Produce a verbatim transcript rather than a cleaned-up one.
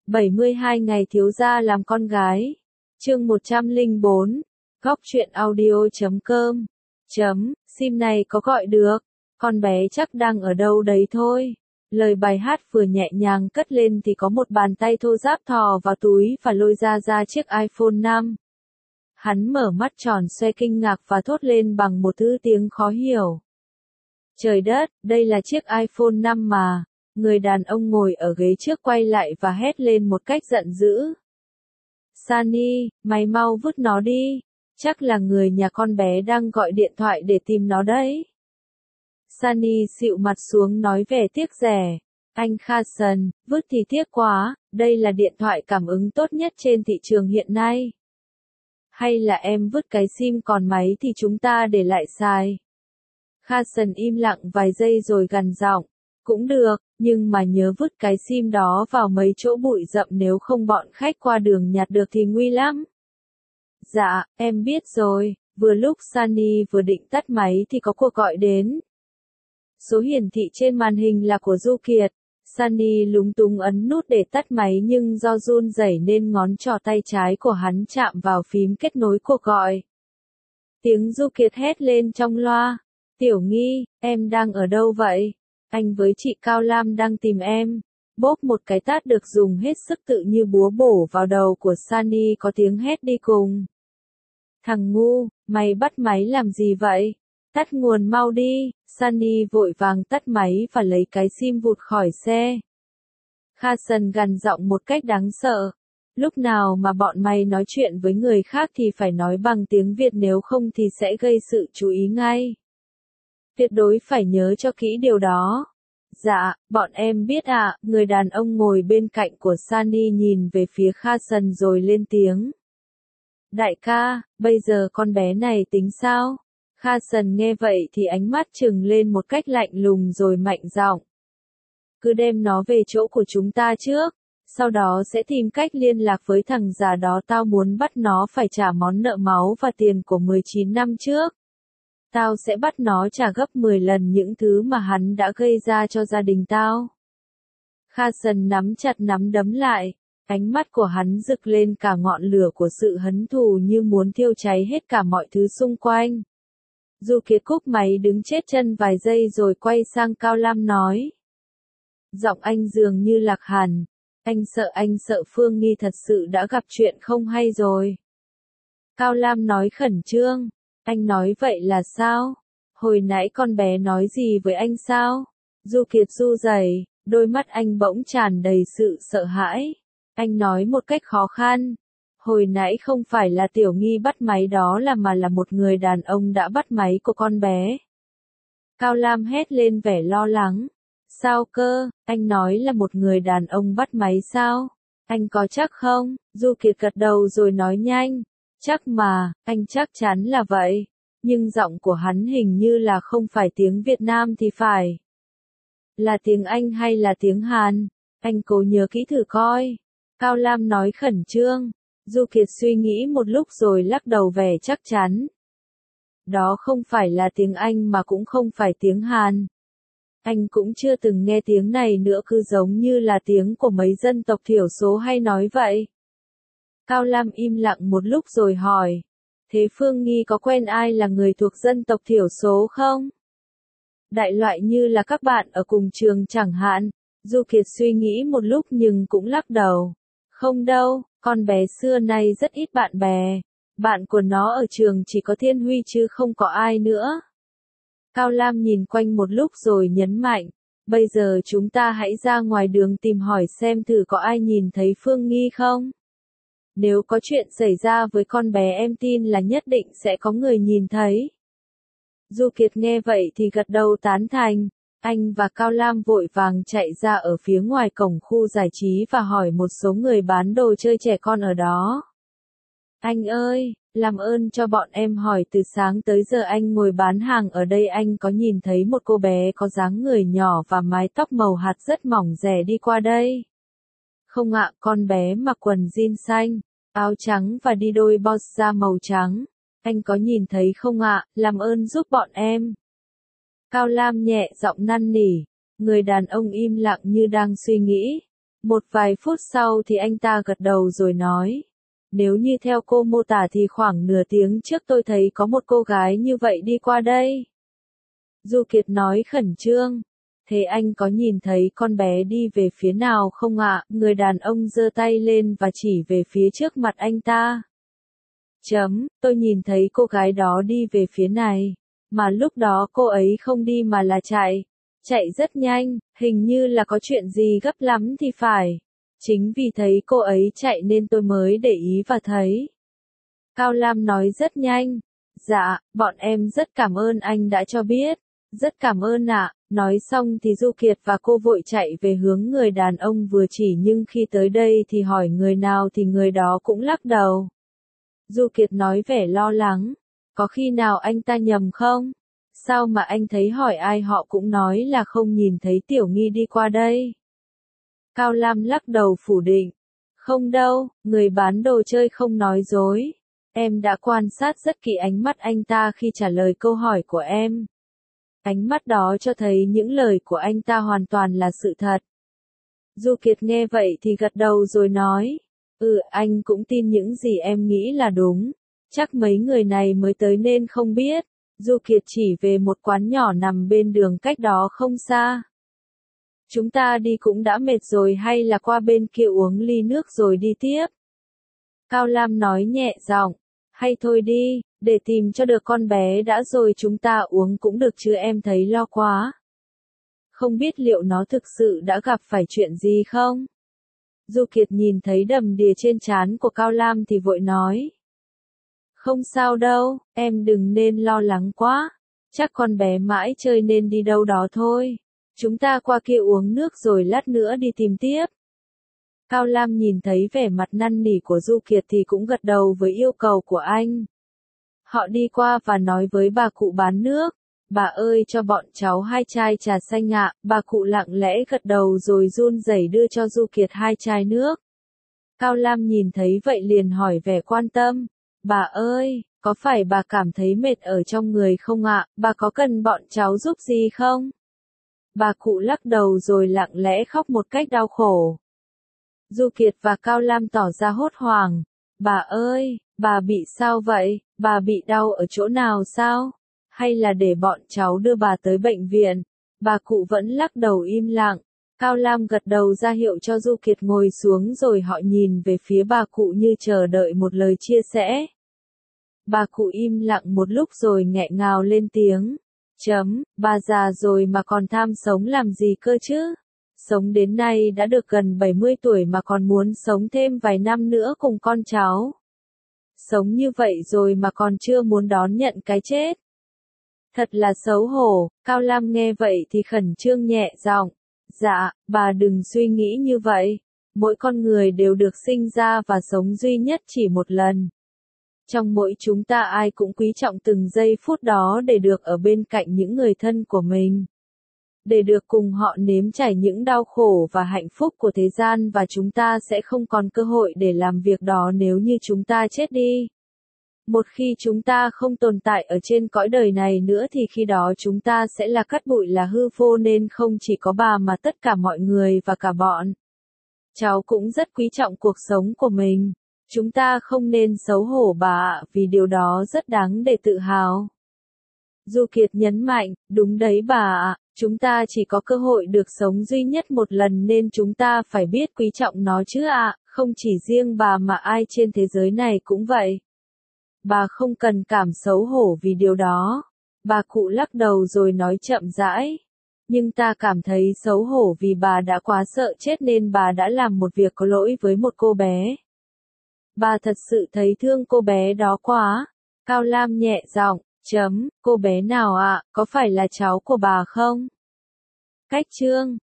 bảy mươi hai ngày thiếu gia làm con gái. Chương một trăm lẻ bốn. Góc truyện audio chấm com. Chấm, sim này có gọi được. Con bé chắc đang ở đâu đấy thôi. Lời bài hát vừa nhẹ nhàng cất lên thì có một bàn tay thô ráp thò vào túi và lôi ra ra chiếc iPhone năm. Hắn mở mắt tròn xoe kinh ngạc và thốt lên bằng một thứ tiếng khó hiểu. Trời đất, đây là chiếc iPhone năm mà. Người đàn ông ngồi ở ghế trước quay lại và hét lên một cách giận dữ. Sunny, mày mau vứt nó đi. Chắc là người nhà con bé đang gọi điện thoại để tìm nó đấy. Sunny xịu mặt xuống nói vẻ tiếc rẻ. Anh Carson, vứt thì tiếc quá, đây là điện thoại cảm ứng tốt nhất trên thị trường hiện nay. Hay là em vứt cái sim còn máy thì chúng ta để lại xài. Carson im lặng vài giây rồi gằn giọng. Cũng được, nhưng mà nhớ vứt cái sim đó vào mấy chỗ bụi rậm nếu không bọn khách qua đường nhặt được thì nguy lắm. Dạ, em biết rồi. Vừa lúc Sunny vừa định tắt máy thì có cuộc gọi đến. Số hiển thị trên màn hình là của Du Kiệt. Sunny lúng túng ấn nút để tắt máy nhưng do run rẩy nên ngón trỏ tay trái của hắn chạm vào phím kết nối cuộc gọi. Tiếng Du Kiệt hét lên trong loa. Tiểu Nghi, em đang ở đâu vậy? Anh với chị Cao Lam đang tìm em. Bốp một cái tát được dùng hết sức tự như búa bổ vào đầu của Sunny có tiếng hét đi cùng. Thằng ngu, mày bắt máy làm gì vậy? Tắt nguồn mau đi. Sunny vội vàng tắt máy và lấy cái sim vụt khỏi xe. Carson gằn giọng một cách đáng sợ. Lúc nào mà bọn mày nói chuyện với người khác thì phải nói bằng tiếng Việt, nếu không thì sẽ gây sự chú ý ngay. Tuyệt đối phải nhớ cho kỹ điều đó. Dạ, bọn em biết ạ. À. Người đàn ông ngồi bên cạnh của Sunny nhìn về phía Carson rồi lên tiếng. Đại ca, bây giờ con bé này tính sao? Carson nghe vậy thì ánh mắt trừng lên một cách lạnh lùng rồi mạnh giọng. Cứ đem nó về chỗ của chúng ta trước, sau đó sẽ tìm cách liên lạc với thằng già đó. Tao muốn bắt nó phải trả món nợ máu và tiền của mười chín năm trước. Tao sẽ bắt nó trả gấp mười lần những thứ mà hắn đã gây ra cho gia đình tao. Carson nắm chặt nắm đấm lại, ánh mắt của hắn rực lên cả ngọn lửa của sự hấn thù như muốn thiêu cháy hết cả mọi thứ xung quanh. Du Kiệt cúp máy đứng chết chân vài giây rồi quay sang Cao Lam nói. Giọng anh dường như lạc hẳn. Anh sợ anh sợ Phương Nghi thật sự đã gặp chuyện không hay rồi. Cao Lam nói khẩn trương. Anh nói vậy là sao? Hồi nãy con bé nói gì với anh sao? Du Kiệt du rẩy, đôi mắt anh bỗng tràn đầy sự sợ hãi. Anh nói một cách khó khăn. Hồi nãy không phải là Tiểu Nghi bắt máy đó là mà là một người đàn ông đã bắt máy của con bé. Cao Lam hét lên vẻ lo lắng. Sao cơ, anh nói là một người đàn ông bắt máy sao? Anh có chắc không? Du Kiệt gật đầu rồi nói nhanh. Chắc mà, anh chắc chắn là vậy. Nhưng giọng của hắn hình như là không phải tiếng Việt Nam thì phải. Là tiếng Anh hay là tiếng Hàn? Anh cố nhớ kỹ thử coi. Cao Lam nói khẩn trương. Du Kiệt suy nghĩ một lúc rồi lắc đầu vẻ chắc chắn. Đó không phải là tiếng Anh mà cũng không phải tiếng Hàn. Anh cũng chưa từng nghe tiếng này nữa, cứ giống như là tiếng của mấy dân tộc thiểu số hay nói vậy. Cao Lam im lặng một lúc rồi hỏi. Thế Phương Nghi có quen ai là người thuộc dân tộc thiểu số không? Đại loại như là các bạn ở cùng trường chẳng hạn. Du Kiệt suy nghĩ một lúc nhưng cũng lắc đầu. Không đâu, con bé xưa nay rất ít bạn bè. Bạn của nó ở trường chỉ có Thiên Huy chứ không có ai nữa. Cao Lam nhìn quanh một lúc rồi nhấn mạnh. Bây giờ chúng ta hãy ra ngoài đường tìm hỏi xem thử có ai nhìn thấy Phương Nghi không? Nếu có chuyện xảy ra với con bé em tin là nhất định sẽ có người nhìn thấy. Du Kiệt nghe vậy thì gật đầu tán thành. Anh và Cao Lam vội vàng chạy ra ở phía ngoài cổng khu giải trí và hỏi một số người bán đồ chơi trẻ con ở đó. Anh ơi, làm ơn cho bọn em hỏi, từ sáng tới giờ anh ngồi bán hàng ở đây anh có nhìn thấy một cô bé có dáng người nhỏ và mái tóc màu hạt rất mỏng rẻ đi qua đây? Không ạ, con bé mặc quần jean xanh, áo trắng và đi đôi boss da màu trắng. Anh có nhìn thấy không ạ? Làm ơn giúp bọn em. Cao Lam nhẹ giọng năn nỉ. Người đàn ông im lặng như đang suy nghĩ. Một vài phút sau thì anh ta gật đầu rồi nói. Nếu như theo cô mô tả thì khoảng nửa tiếng trước tôi thấy có một cô gái như vậy đi qua đây. Du Kiệt nói khẩn trương. Thế anh có nhìn thấy con bé đi về phía nào không ạ? Người đàn ông giơ tay lên và chỉ về phía trước mặt anh ta. Chấm, tôi nhìn thấy cô gái đó đi về phía này. Mà lúc đó cô ấy không đi mà là chạy. Chạy rất nhanh, hình như là có chuyện gì gấp lắm thì phải. Chính vì thấy cô ấy chạy nên tôi mới để ý và thấy. Cao Lam nói rất nhanh. Dạ, bọn em rất cảm ơn anh đã cho biết. Rất cảm ơn ạ. Nói xong thì Du Kiệt và cô vội chạy về hướng người đàn ông vừa chỉ, nhưng khi tới đây thì hỏi người nào thì người đó cũng lắc đầu. Du Kiệt nói vẻ lo lắng. Có khi nào anh ta nhầm không? Sao mà anh thấy hỏi ai họ cũng nói là không nhìn thấy Tiểu Nghi đi qua đây? Cao Lam lắc đầu phủ định. Không đâu, người bán đồ chơi không nói dối. Em đã quan sát rất kỹ ánh mắt anh ta khi trả lời câu hỏi của em. Ánh mắt đó cho thấy những lời của anh ta hoàn toàn là sự thật. Du Kiệt nghe vậy thì gật đầu rồi nói. Ừ, anh cũng tin những gì em nghĩ là đúng. Chắc mấy người này mới tới nên không biết. Du Kiệt chỉ về một quán nhỏ nằm bên đường cách đó không xa. Chúng ta đi cũng đã mệt rồi, hay là qua bên kia uống ly nước rồi đi tiếp? Cao Lam nói nhẹ giọng. Hay thôi đi, để tìm cho được con bé đã rồi chúng ta uống cũng được chứ, em thấy lo quá. Không biết liệu nó thực sự đã gặp phải chuyện gì không? Du Kiệt nhìn thấy đầm đìa trên trán của Cao Lam thì vội nói. Không sao đâu, em đừng nên lo lắng quá. Chắc con bé mãi chơi nên đi đâu đó thôi. Chúng ta qua kia uống nước rồi lát nữa đi tìm tiếp. Cao Lam nhìn thấy vẻ mặt năn nỉ của Du Kiệt thì cũng gật đầu với yêu cầu của anh. Họ đi qua và nói với bà cụ bán nước. Bà ơi, cho bọn cháu hai chai trà xanh ạ. Bà cụ lặng lẽ gật đầu rồi run rẩy đưa cho Du Kiệt hai chai nước. Cao Lam nhìn thấy vậy liền hỏi vẻ quan tâm. Bà ơi, có phải bà cảm thấy mệt ở trong người không ạ? Bà có cần bọn cháu giúp gì không? Bà cụ lắc đầu rồi lặng lẽ khóc một cách đau khổ. Du Kiệt và Cao Lam tỏ ra hốt hoảng. Bà ơi, bà bị sao vậy? Bà bị đau ở chỗ nào sao? Hay là để bọn cháu đưa bà tới bệnh viện? Bà cụ vẫn lắc đầu im lặng. Cao Lam gật đầu ra hiệu cho Du Kiệt ngồi xuống rồi họ nhìn về phía bà cụ như chờ đợi một lời chia sẻ. Bà cụ im lặng một lúc rồi nghẹn ngào lên tiếng. Chấm, bà già rồi mà còn tham sống làm gì cơ chứ? Sống đến nay đã được gần bảy mươi tuổi mà còn muốn sống thêm vài năm nữa cùng con cháu. Sống như vậy rồi mà còn chưa muốn đón nhận cái chết. Thật là xấu hổ. Cao Lam nghe vậy thì khẩn trương nhẹ giọng. Dạ, bà đừng suy nghĩ như vậy. Mỗi con người đều được sinh ra và sống duy nhất chỉ một lần. Trong mỗi chúng ta ai cũng quý trọng từng giây phút đó để được ở bên cạnh những người thân của mình. Để được cùng họ nếm trải những đau khổ và hạnh phúc của thế gian, và chúng ta sẽ không còn cơ hội để làm việc đó nếu như chúng ta chết đi. Một khi chúng ta không tồn tại ở trên cõi đời này nữa thì khi đó chúng ta sẽ là cát bụi, là hư vô, nên không chỉ có bà mà tất cả mọi người và cả bọn cháu cũng rất quý trọng cuộc sống của mình. Chúng ta không nên xấu hổ bà ạ, vì điều đó rất đáng để tự hào. Du Kiệt nhấn mạnh, đúng đấy bà ạ, chúng ta chỉ có cơ hội được sống duy nhất một lần nên chúng ta phải biết quý trọng nó chứ ạ, không chỉ riêng bà mà ai trên thế giới này cũng vậy. Bà không cần cảm xấu hổ vì điều đó. Bà cụ lắc đầu rồi nói chậm rãi. Nhưng ta cảm thấy xấu hổ vì bà đã quá sợ chết nên bà đã làm một việc có lỗi với một cô bé. Bà thật sự thấy thương cô bé đó quá. Cao Lam nhẹ giọng, chấm, cô bé nào ạ, à, có phải là cháu của bà không? Cách chương